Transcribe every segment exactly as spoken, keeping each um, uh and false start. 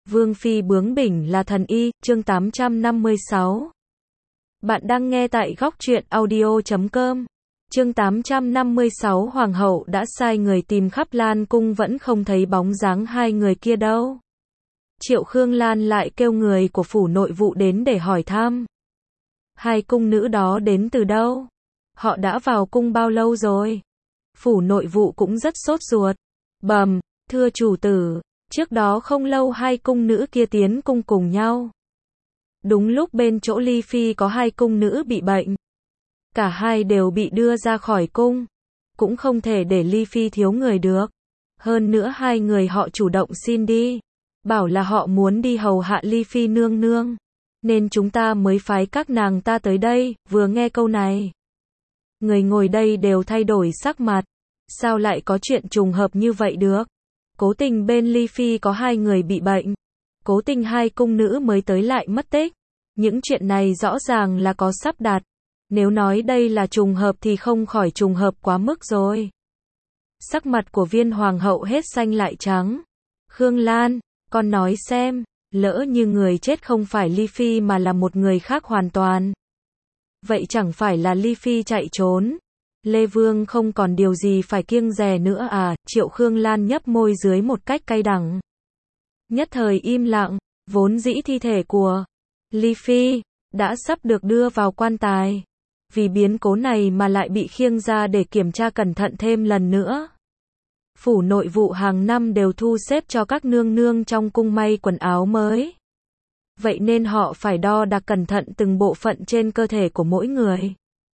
Vương phi bướng bỉnh là thần y, chương tám trăm năm mươi sáu. Bạn đang nghe tại góc truyện audio chấm com. Chương tám trăm năm mươi sáu. Hoàng hậu đã sai người tìm khắp Lan cung vẫn không thấy bóng dáng hai người kia đâu. Triệu Khương Lan lại kêu người của phủ nội vụ đến để hỏi thăm. Hai cung nữ đó đến từ đâu? Họ đã vào cung bao lâu rồi? Phủ nội vụ cũng rất sốt ruột. Bầm, thưa chủ tử, trước đó không lâu hai cung nữ kia tiến cung cùng nhau. Đúng lúc bên chỗ Ly Phi có hai cung nữ bị bệnh. Cả hai đều bị đưa ra khỏi cung. Cũng không thể để Ly Phi thiếu người được. Hơn nữa hai người họ chủ động xin đi. Bảo là họ muốn đi hầu hạ Ly Phi nương nương. Nên chúng ta mới phái các nàng ta tới đây. Vừa nghe câu này, người ngồi đây đều thay đổi sắc mặt. Sao lại có chuyện trùng hợp như vậy được? Cố tình bên Ly Phi có hai người bị bệnh. Cố tình hai cung nữ mới tới lại mất tích. Những chuyện này rõ ràng là có sắp đặt. Nếu nói đây là trùng hợp thì không khỏi trùng hợp quá mức rồi. Sắc mặt của Viên hoàng hậu hết xanh lại trắng. Khương Lan, con nói xem, lỡ như người chết không phải Ly Phi mà là một người khác hoàn toàn. Vậy chẳng phải là Ly Phi chạy trốn? Lê Vương không còn điều gì phải kiêng dè nữa à? Triệu Khương Lan nhấp môi dưới một cách cay đắng. Nhất thời im lặng, vốn dĩ thi thể của Ly Phi đã sắp được đưa vào quan tài. Vì biến cố này mà lại bị khiêng ra để kiểm tra cẩn thận thêm lần nữa. Phủ nội vụ hàng năm đều thu xếp cho các nương nương trong cung may quần áo mới. Vậy nên họ phải đo đạc cẩn thận từng bộ phận trên cơ thể của mỗi người.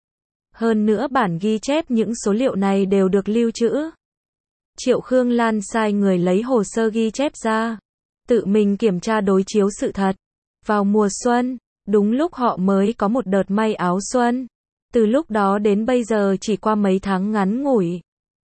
Hơn nữa bản ghi chép những số liệu này đều được lưu trữ. Triệu Khương Lan sai người lấy hồ sơ ghi chép ra. Tự mình kiểm tra đối chiếu sự thật. Vào mùa xuân, đúng lúc họ mới có một đợt may áo xuân. Từ lúc đó đến bây giờ chỉ qua mấy tháng ngắn ngủi.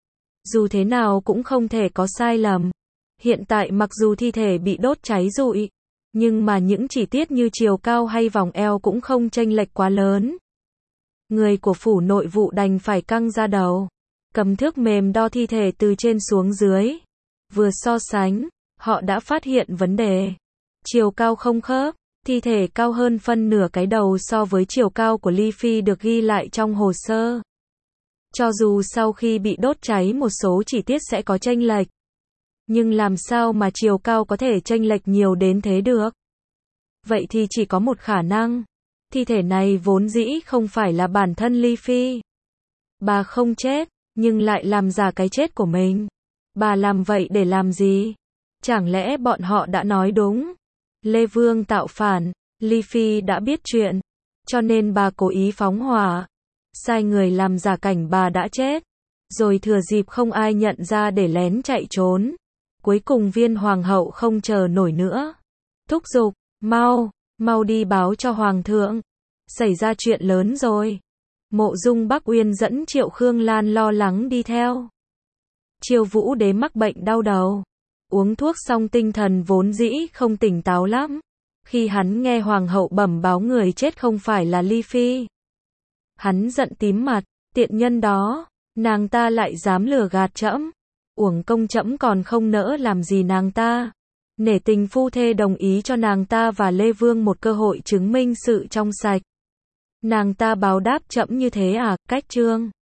Dù thế nào cũng không thể có sai lầm. Hiện tại mặc dù thi thể bị đốt cháy rụi, nhưng mà những chi tiết như chiều cao hay vòng eo cũng không chênh lệch quá lớn. Người của phủ nội vụ đành phải căng ra đầu, cầm thước mềm đo thi thể từ trên xuống dưới. Vừa so sánh, họ đã phát hiện vấn đề. Chiều cao không khớp, thi thể cao hơn phân nửa cái đầu so với chiều cao của Ly Phi được ghi lại trong hồ sơ. Cho dù sau khi bị đốt cháy một số chi tiết sẽ có chênh lệch, nhưng làm sao mà chiều cao có thể chênh lệch nhiều đến thế được? Vậy thì chỉ có một khả năng. Thi thể này vốn dĩ không phải là bản thân Ly Phi. Bà không chết, nhưng lại làm giả cái chết của mình. Bà làm vậy để làm gì? Chẳng lẽ bọn họ đã nói đúng? Lê Vương tạo phản, Ly Phi đã biết chuyện, cho nên bà cố ý phóng hỏa, sai người làm giả cảnh bà đã chết, rồi thừa dịp không ai nhận ra để lén chạy trốn. Cuối cùng Viên hoàng hậu không chờ nổi nữa, thúc giục, mau, mau đi báo cho hoàng thượng, xảy ra chuyện lớn rồi. Mộ Dung Bắc Uyên dẫn Triệu Khương Lan lo lắng đi theo. Triều Vũ Đế mắc bệnh đau đầu, uống thuốc xong tinh thần vốn dĩ không tỉnh táo lắm. Khi hắn nghe hoàng hậu bẩm báo người chết không phải là Ly Phi, hắn giận tím mặt, tiện nhân đó, nàng ta lại dám lừa gạt trẫm, uổng công trẫm còn không nỡ làm gì nàng ta. Nể tình phu thê đồng ý cho nàng ta và Lê Vương một cơ hội chứng minh sự trong sạch. Nàng ta báo đáp trẫm như thế à? Cách trương